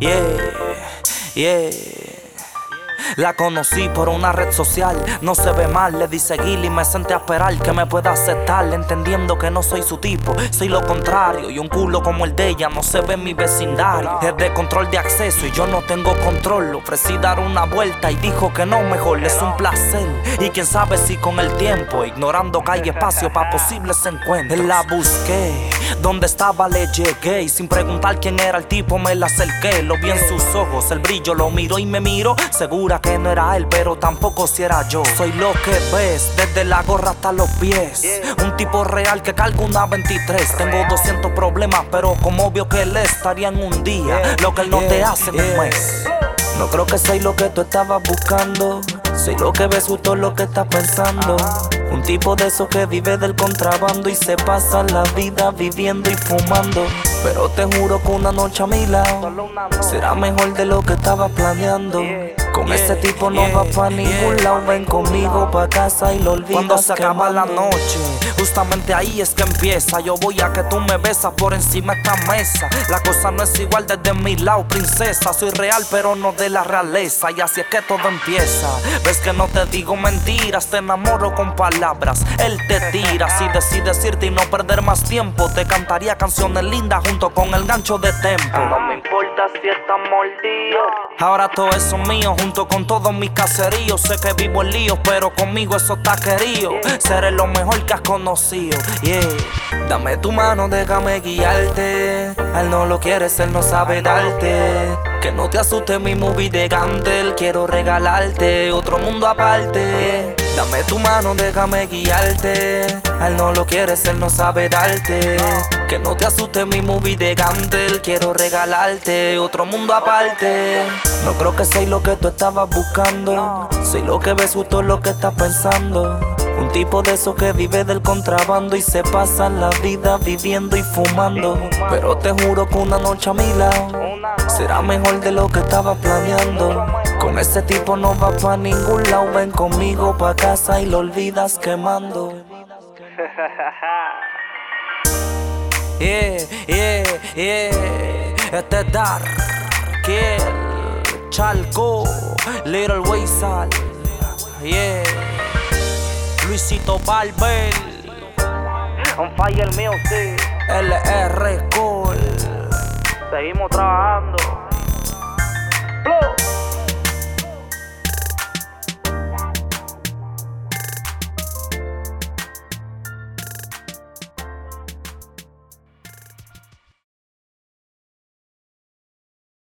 yeah. La conocí por una red social, no se ve mal, le di seguir y me senté a esperar que me pueda aceptar, entendiendo que no soy su tipo, soy lo contrario. Y un culo como el de ella no se ve en mi vecindario. Es de control de acceso y yo no tengo control. Le ofrecí dar una vuelta y dijo que no, mejor es un placer. Y quién sabe si con el tiempo, ignorando que hay espacio para posibles encuentros. La busqué, donde estaba le llegué y sin preguntar quién era el tipo me la acerqué. Lo vi en sus ojos, el brillo lo miró y me miró, segura que no era él, pero tampoco si era yo. Soy lo que ves, desde la gorra hasta los pies. Un tipo real que carga una 23. Tengo 200 problemas, pero como obvio que él estaría en un día lo que él no te hace en un mes. No creo que soy lo que tú estabas buscando, soy lo que ves, justo lo que estás pensando. Un tipo de esos que vive del contrabando y se pasa la vida viviendo y fumando. Pero te juro que una noche a mi lado será mejor de lo que estaba planeando. Con ese tipo no va pa' ningún lado. Ven conmigo pa' casa y lo olvidas. Cuando se acaba la noche, justamente ahí es que empieza. Yo voy a que tú me besas por encima de esta mesa. La cosa no es igual desde mi lado, princesa. Soy real pero no de la realeza. Y así es que todo empieza. Ves que no te digo mentiras, te enamoro con palabras. Él te tira, si decides irte y no perder más tiempo, te cantaría canciones lindas junto con el gancho de tempo. No me importa si estás mordido, ahora todo eso es mío, junto con todos mis caseríos. Sé que vivo en líos, pero conmigo eso está querido. Seré lo mejor que has conocido, Dame tu mano, déjame guiarte. Él no lo quieres, él no sabe darte. Que no te asuste mi movie de Gantel. Quiero regalarte otro mundo aparte. Dame tu mano, déjame guiarte. Él no lo quieres, él no sabe darte. Que no te asuste mi movie de Gantel. Quiero regalarte otro mundo aparte. No creo que soy lo que tú estabas buscando, soy lo que ves, justo lo que estás pensando. Un tipo de esos que vive del contrabando y se pasa la vida viviendo y fumando. Pero te juro que una noche a mi lado será mejor de lo que estaba planeando. Con ese tipo no va pa' ningún lado. Ven conmigo pa' casa y lo olvidas quemando. Este es Dark Chalco, Little Waysal, Luisito Barber, On Fire Music, LR Cole. Seguimos trabajando.